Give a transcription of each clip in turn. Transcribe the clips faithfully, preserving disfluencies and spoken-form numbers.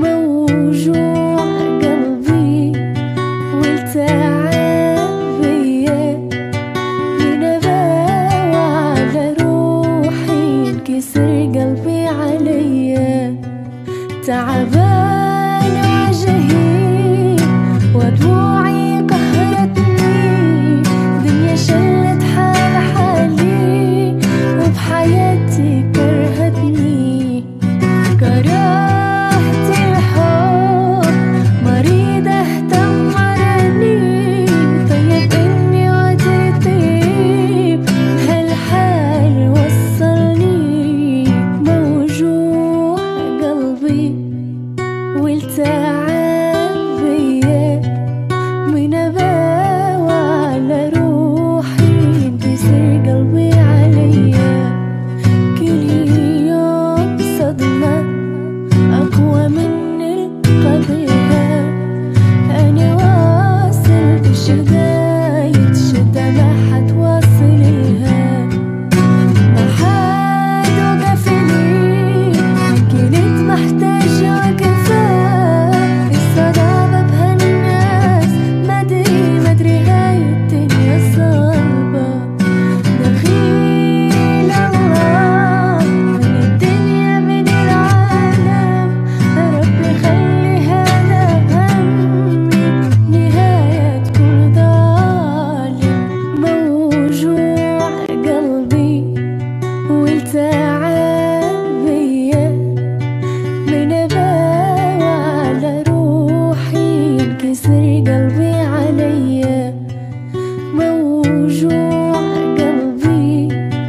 موجوع قلبي والتعب بيا، من اباوع على روحي انكسر قلبي عليا، تعبان وجهي ودموعي قهرتني، دنيا شلت حال حالي وبحياتي كرهتني، كرهت الحب مريضة تمرني، طيب اني وتطيب هالحال وصلني، موجوع قلبي والتعب بيا، من اباوع على روحي انكسر قلبي عليا، كل يوم صدمة اقوى من القبيها، انا واصل بشداية شدة ما حتواصل لها، ما حد وقف لي كنت محتاجة وقفة، الصداقة بهالناس مدري مدري هاي الدنيا صعبة، دخيل الله من الدنيا من العالم، ربي خلي هذا همي نهاية كل ظالم، موجوع قلبي والتعب بيا، من اباوع على روحي انكسر قلبي عليا، موجوع قلبي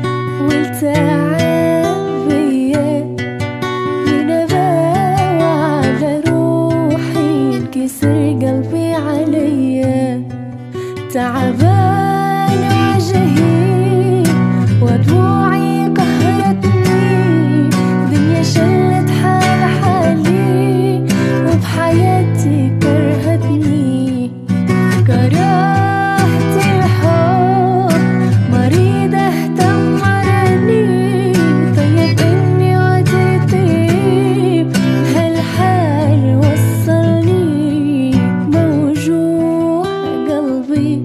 والتعب بيا، من اباوع على روحي انكسر قلبي عليا، تعبان وجهي ودموعي قهرتني، دنيا شلت حال حالي وبحياتي كرهتني، كرهت الحب مريضة تمرني، طيب اني وتطيب هالحال وصلني، موجوع قلبي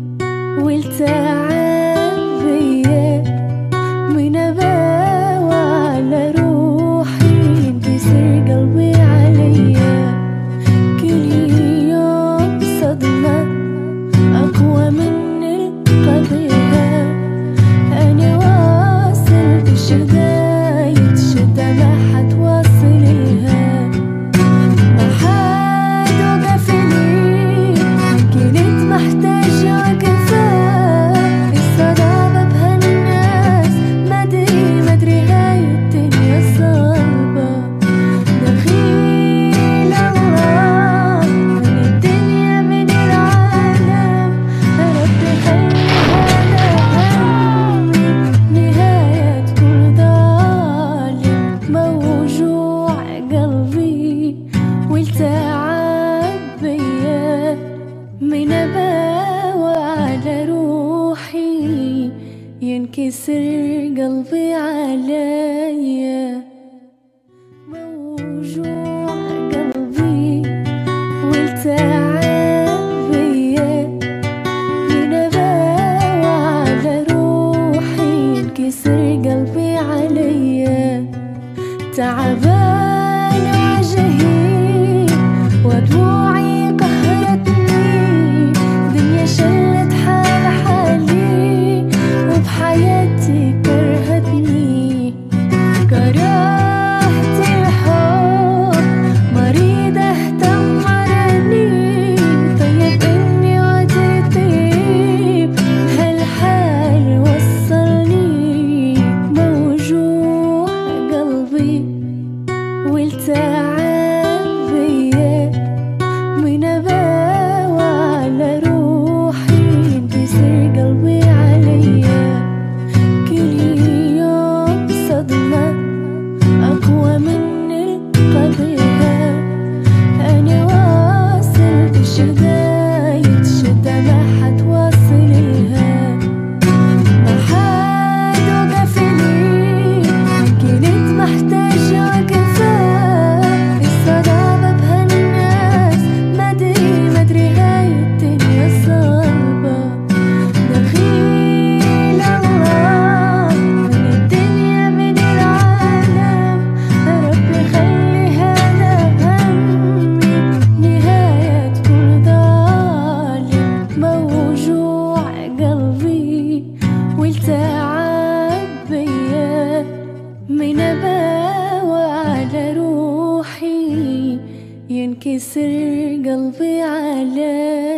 والتعب بيا، من اباوع على روحي انكسر قلبي عليا، كل يوم صدمة اقوى من القبيها، انا واصل بشداية شدة ما حتواصل لها، ما حد وقف لي كنت محتاجة وقفة، الصداقة بهالناس مدري مدري هاي الدنيا صعبة، دخيل الله من الدنيا من العالم، ربي خلي هذا همي نهاية كل ظالم، موجوع قلبي والتعب بيا، من اباوع على روحي ينكسر قلبي عليا، موجوع قلبي والتعب بيا، من اباوع على روحي ينكسر قلبي عليا، تعبان وجهي ودموعي قهرتني، دنيا شلت حال حالي وبحياتي كرهتني. ينكسر قلبي عليك.